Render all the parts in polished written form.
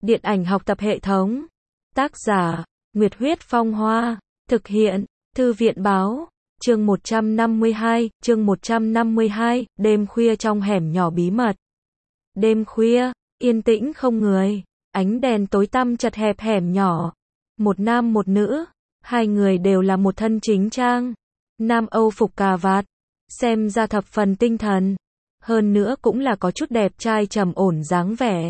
Điện ảnh học tập hệ thống. Tác giả, Nguyệt Huyết Phong Hoa. Thực hiện, Thư viện Báo. Chương 152, đêm khuya trong hẻm nhỏ bí mật. Đêm khuya, yên tĩnh không người, ánh đèn tối tăm chật hẹp hẻm nhỏ. Một nam một nữ, hai người đều là một thân chính trang. Nam Âu phục cà vạt, xem ra thập phần tinh thần. Hơn nữa cũng là có chút đẹp trai trầm ổn dáng vẻ.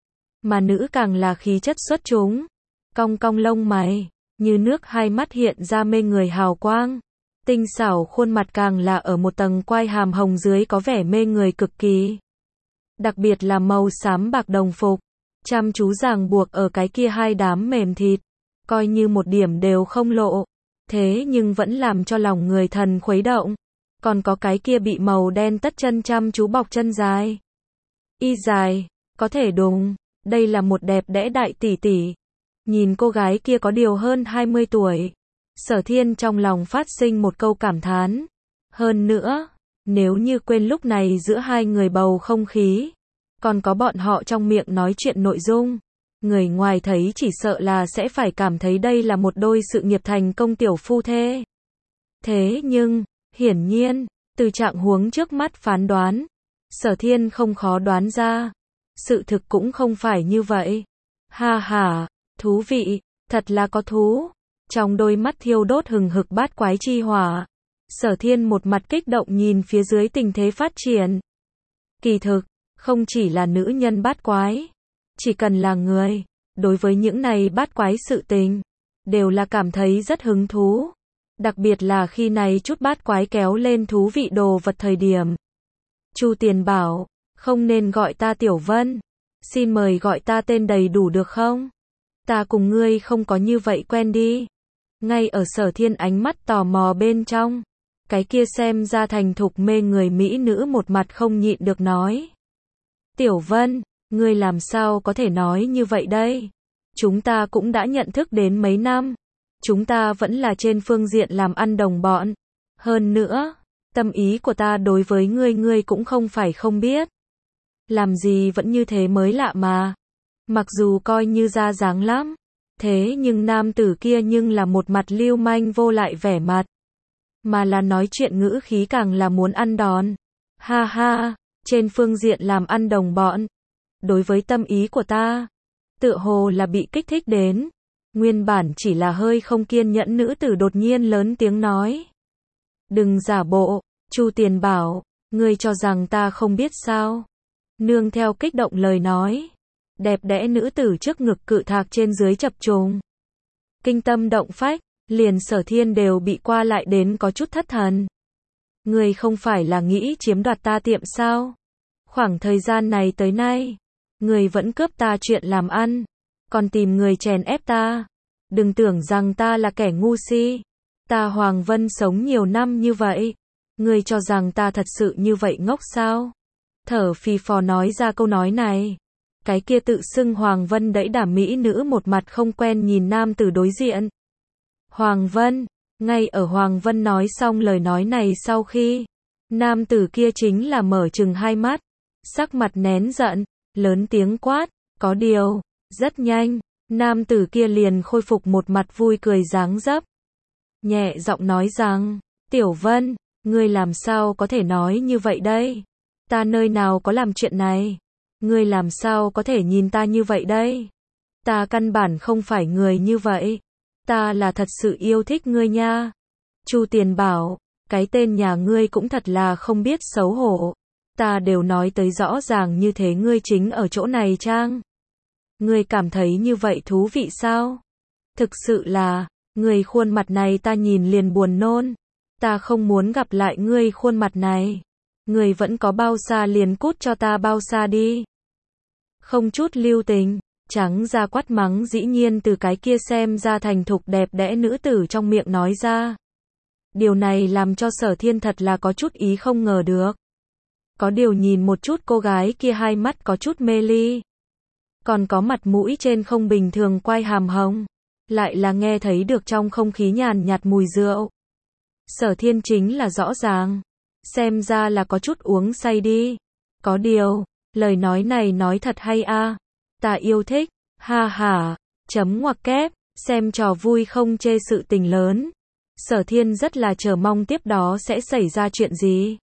Mà nữ càng là khí chất xuất chúng. Cong cong lông mày, như nước hai mắt hiện ra mê người hào quang. Tinh xảo khuôn mặt càng là ở một tầng quai hàm hồng dưới có vẻ mê người cực kỳ. Đặc biệt là màu xám bạc đồng phục, chăm chú ràng buộc ở cái kia hai đám mềm thịt, coi như một điểm đều không lộ. Thế nhưng vẫn làm cho lòng người thần khuấy động. Còn có cái kia bị màu đen tất chân chăm chú bọc chân dài. Y dài, có thể đùng, đây là một đẹp đẽ đại tỷ tỷ. Nhìn cô gái kia có điều hơn 20 tuổi. Sở Thiên trong lòng phát sinh một câu cảm thán. Hơn nữa, nếu như quên lúc này giữa hai người bầu không khí, còn có bọn họ trong miệng nói chuyện nội dung, người ngoài thấy chỉ sợ là sẽ phải cảm thấy đây là một đôi sự nghiệp thành công tiểu phu thê. Thế nhưng, hiển nhiên, từ trạng huống trước mắt phán đoán, Sở Thiên không khó đoán ra. Sự thực cũng không phải như vậy. Ha ha, thú vị, thật là có thú. Trong đôi mắt thiêu đốt hừng hực bát quái chi hỏa, Sở Thiên một mặt kích động nhìn phía dưới tình thế phát triển. Kỳ thực, không chỉ là nữ nhân bát quái, chỉ cần là người, đối với những này bát quái sự tình, đều là cảm thấy rất hứng thú. Đặc biệt là khi này chút bát quái kéo lên thú vị đồ vật thời điểm. Chu Tiền bảo, không nên gọi ta Tiểu Vân, xin mời gọi ta tên đầy đủ được không? Ta cùng ngươi không có như vậy quen đi. Ngay ở Sở Thiên ánh mắt tò mò bên trong, cái kia xem ra thành thục mê người mỹ nữ một mặt không nhịn được nói. Tiểu Vân, ngươi làm sao có thể nói như vậy đây? Chúng ta cũng đã nhận thức đến mấy năm. Chúng ta vẫn là trên phương diện làm ăn đồng bọn. Hơn nữa, tâm ý của ta đối với ngươi cũng không phải không biết. Làm gì vẫn như thế mới lạ mà. Mặc dù coi như ra dáng lắm, thế nhưng nam tử kia nhưng là một mặt lưu manh vô lại vẻ mặt. Mà là nói chuyện ngữ khí càng là muốn ăn đòn. Ha ha, trên phương diện làm ăn đồng bọn. Đối với tâm ý của ta, tựa hồ là bị kích thích đến. Nguyên bản chỉ là hơi không kiên nhẫn nữ tử đột nhiên lớn tiếng nói. Đừng giả bộ, Chu Tiền bảo, ngươi cho rằng ta không biết sao. Nương theo kích động lời nói. Đẹp đẽ nữ tử trước ngực cự thạc trên dưới chập trùng. Kinh tâm động phách, liền Sở Thiên đều bị qua lại đến có chút thất thần. Ngươi không phải là nghĩ chiếm đoạt ta tiệm sao? Khoảng thời gian này tới nay, ngươi vẫn cướp ta chuyện làm ăn, còn tìm người chèn ép ta. Đừng tưởng rằng ta là kẻ ngu si. Ta Hoàng Vân sống nhiều năm như vậy. Ngươi cho rằng ta thật sự như vậy ngốc sao? Thở phì phò nói ra câu nói này. Cái kia tự xưng Hoàng Vân đẫy đả mỹ nữ một mặt không quen nhìn nam tử đối diện. Hoàng Vân, ngay ở Hoàng Vân nói xong lời nói này sau khi, nam tử kia chính là mở trừng hai mắt, sắc mặt nén giận, lớn tiếng quát, có điều, rất nhanh, nam tử kia liền khôi phục một mặt vui cười dáng dấp. Nhẹ giọng nói rằng, Tiểu Vân, ngươi làm sao có thể nói như vậy đây? Ta nơi nào có làm chuyện này? Ngươi làm sao có thể nhìn ta như vậy đây? Ta căn bản không phải người như vậy. Ta là thật sự yêu thích ngươi nha. Chu Tiền bảo, cái tên nhà ngươi cũng thật là không biết xấu hổ. Ta đều nói tới rõ ràng như thế ngươi chính ở chỗ này chăng? Ngươi cảm thấy như vậy thú vị sao? Thực sự là, ngươi khuôn mặt này ta nhìn liền buồn nôn. Ta không muốn gặp lại ngươi khuôn mặt này. Ngươi vẫn có bao xa liền cút cho ta bao xa đi. Không chút lưu tình, trắng ra quát mắng dĩ nhiên từ cái kia xem ra thành thục đẹp đẽ nữ tử trong miệng nói ra. Điều này làm cho Sở Thiên thật là có chút ý không ngờ được. Có điều nhìn một chút cô gái kia hai mắt có chút mê ly. Còn có mặt mũi trên không bình thường quai hàm hồng. Lại là nghe thấy được trong không khí nhàn nhạt mùi rượu. Sở Thiên chính là rõ ràng. Xem ra là có chút uống say đi. Có điều, lời nói này nói thật hay a. Ta yêu thích. Ha ha, chấm ngoặc kép, xem trò vui không chê sự tình lớn. Sở Thiên rất là chờ mong tiếp đó sẽ xảy ra chuyện gì.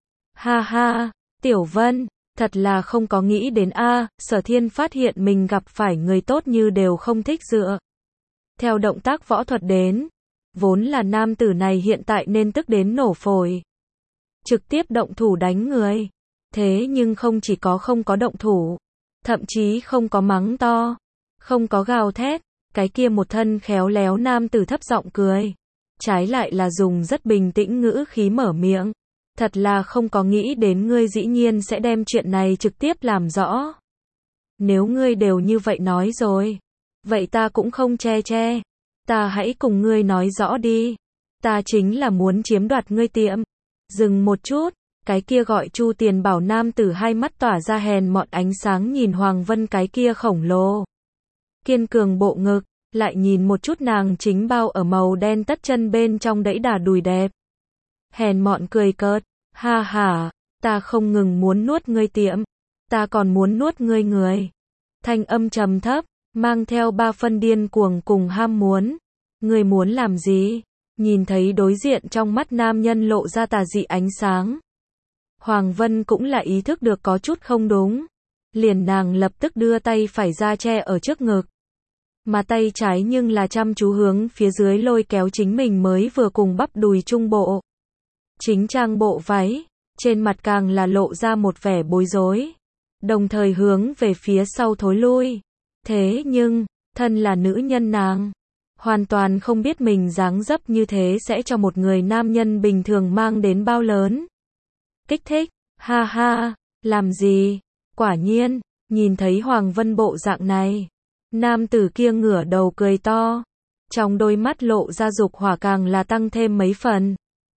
Ha ha, Tiểu Vân, thật là không có nghĩ đến a. Sở Thiên phát hiện mình gặp phải người tốt như đều không thích dựa theo động tác võ thuật đến. Vốn là nam tử này hiện tại nên tức đến nổ phổi. Trực tiếp động thủ đánh người. Thế nhưng không chỉ có không có động thủ. Thậm chí không có mắng to. Không có gào thét. Cái kia một thân khéo léo nam tử thấp giọng cười. Trái lại là dùng rất bình tĩnh ngữ khí mở miệng. Thật là không có nghĩ đến ngươi dĩ nhiên sẽ đem chuyện này trực tiếp làm rõ. Nếu ngươi đều như vậy nói rồi. Vậy ta cũng không che che. Ta hãy cùng ngươi nói rõ đi. Ta chính là muốn chiếm đoạt ngươi tiệm. Dừng một chút. Cái kia gọi Chu Tiền Bảo nam tử hai mắt tỏa ra hèn mọn ánh sáng nhìn Hoàng Vân cái kia khổng lồ. Kiên cường bộ ngực. Lại nhìn một chút nàng chính bao ở màu đen tất chân bên trong đẫy đà đùi đẹp. Hèn mọn cười cợt. Ha ha, ta không ngừng muốn nuốt ngươi tiệm. Ta còn muốn nuốt ngươi người. Thanh âm trầm thấp, mang theo ba phân điên cuồng cùng ham muốn. Ngươi muốn làm gì? Nhìn thấy đối diện trong mắt nam nhân lộ ra tà dị ánh sáng. Hoàng Vân cũng là ý thức được có chút không đúng. Liền nàng lập tức đưa tay phải ra che ở trước ngực. Mà tay trái nhưng là chăm chú hướng phía dưới lôi kéo chính mình mới vừa cùng bắp đùi trung bộ. Chính trang bộ váy, trên mặt càng là lộ ra một vẻ bối rối. Đồng thời hướng về phía sau thối lui. Thế nhưng, thân là nữ nhân nàng. Hoàn toàn không biết mình dáng dấp như thế sẽ cho một người nam nhân bình thường mang đến bao lớn. Kích thích, ha ha, làm gì? Quả nhiên, nhìn thấy Hoàng Vân bộ dạng này. Nam tử kia ngửa đầu cười to. Trong đôi mắt lộ ra dục hỏa càng là tăng thêm mấy phần.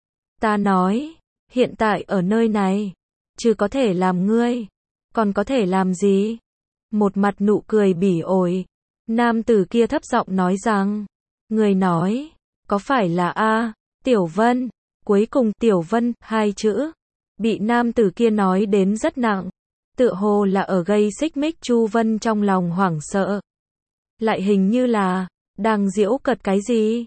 Ta nói, hiện tại ở nơi này, chứ có thể làm ngươi, còn có thể làm gì? Một mặt nụ cười bỉ ổi. Nam tử kia thấp giọng nói rằng, người nói, có phải là a, Tiểu Vân? Cuối cùng Tiểu Vân, hai chữ, bị nam tử kia nói đến rất nặng, tựa hồ là ở gây xích mích Chu Vân trong lòng hoảng sợ. Lại hình như là, đang giễu cợt cái gì?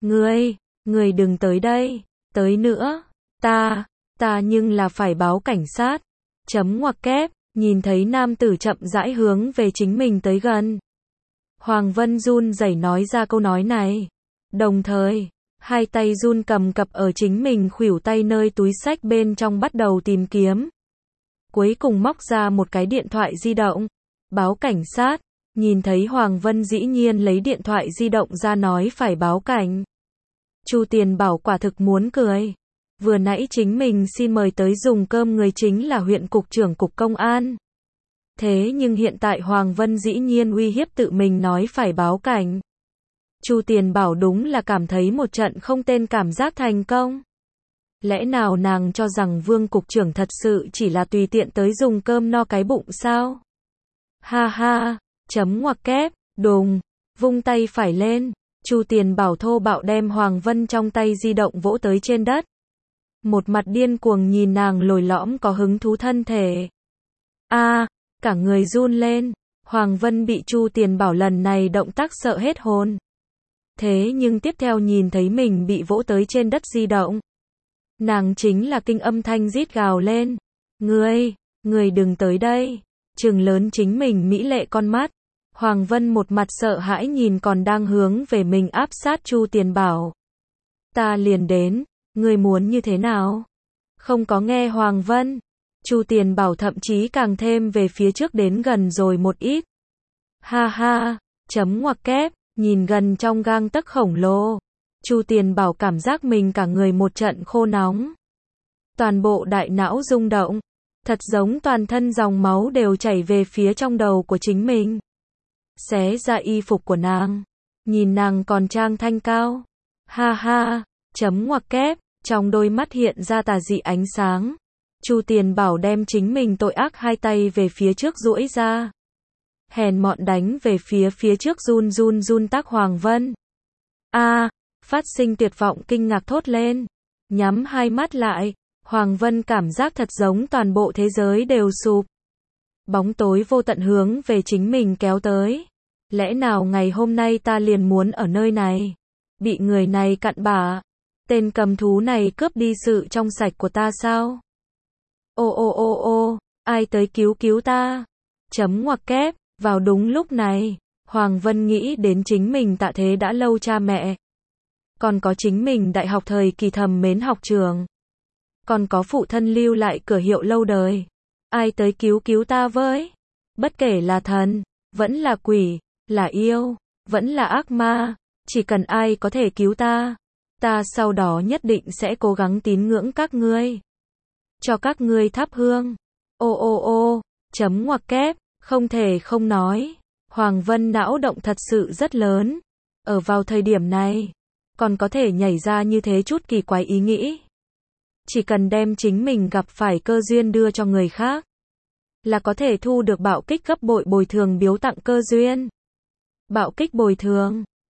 Ngươi đừng tới đây, tới nữa, ta nhưng là phải báo cảnh sát. Chấm ngoặc kép, nhìn thấy nam tử chậm rãi hướng về chính mình tới gần. Hoàng Vân run rẩy nói ra câu nói này. Đồng thời, hai tay run cầm cập ở chính mình khuỷu tay nơi túi xách bên trong bắt đầu tìm kiếm. Cuối cùng móc ra một cái điện thoại di động. Báo cảnh sát. Nhìn thấy Hoàng Vân dĩ nhiên lấy điện thoại di động ra nói phải báo cảnh. Chu Tiền Bảo quả thực muốn cười. Vừa nãy chính mình xin mời tới dùng cơm người chính là huyện cục trưởng cục công an. Thế nhưng hiện tại Hoàng Vân dĩ nhiên uy hiếp tự mình nói phải báo cảnh. Chu Tiền Bảo đúng là cảm thấy một trận không tên cảm giác thành công. Lẽ nào nàng cho rằng Vương cục trưởng thật sự chỉ là tùy tiện tới dùng cơm no cái bụng sao? Ha ha, chấm ngoặc kép, đùng, vung tay phải lên. Chu Tiền Bảo thô bạo đem Hoàng Vân trong tay di động vỗ tới trên đất. Một mặt điên cuồng nhìn nàng lồi lõm có hứng thú thân thể. A, cả người run lên. Hoàng Vân bị Chu Tiền Bảo lần này động tác sợ hết hồn. Thế nhưng tiếp theo nhìn thấy mình bị vỗ tới trên đất di động. Nàng chính là kinh âm thanh rít gào lên. Ngươi đừng tới đây. Trừng lớn chính mình mỹ lệ con mắt. Hoàng Vân một mặt sợ hãi nhìn còn đang hướng về mình áp sát Chu Tiền Bảo. Ta liền đến, ngươi muốn như thế nào? Không có nghe Hoàng Vân. Chu Tiền Bảo thậm chí càng thêm về phía trước đến gần rồi một ít. Ha ha, chấm ngoặc kép, nhìn gần trong gang tấc khổng lồ. Chu Tiền Bảo cảm giác mình cả người một trận khô nóng. Toàn bộ đại não rung động. Thật giống toàn thân dòng máu đều chảy về phía trong đầu của chính mình. Xé ra y phục của nàng. Nhìn nàng còn trang thanh cao. Ha ha, chấm ngoặc kép, trong đôi mắt hiện ra tà dị ánh sáng. Chu Tiền Bảo đem chính mình tội ác hai tay về phía trước duỗi ra. Hèn mọn đánh về phía trước run tác Hoàng Vân. A, phát sinh tuyệt vọng kinh ngạc thốt lên. Nhắm hai mắt lại, Hoàng Vân cảm giác thật giống toàn bộ thế giới đều sụp. Bóng tối vô tận hướng về chính mình kéo tới. Lẽ nào ngày hôm nay ta liền muốn ở nơi này? Bị người này cặn bã. Tên cầm thú này cướp đi sự trong sạch của ta sao? Ô, ai tới cứu cứu ta? Chấm ngoặc kép, vào đúng lúc này, Hoàng Vân nghĩ đến chính mình tạ thế đã lâu cha mẹ. Còn có chính mình đại học thời kỳ thầm mến học trường. Còn có phụ thân lưu lại cửa hiệu lâu đời. Ai tới cứu ta với? Bất kể là thần, vẫn là quỷ, là yêu, vẫn là ác ma, chỉ cần ai có thể cứu ta, ta sau đó nhất định sẽ cố gắng tín ngưỡng các ngươi. Cho các ngươi thắp hương. Ô, chấm ngoặc kép, không thể không nói. Hoàng Vân não động thật sự rất lớn. Ở vào thời điểm này, còn có thể nhảy ra như thế chút kỳ quái ý nghĩ. Chỉ cần đem chính mình gặp phải cơ duyên đưa cho người khác, là có thể thu được bạo kích gấp bội bồi thường biếu tặng cơ duyên. Bạo kích bồi thường.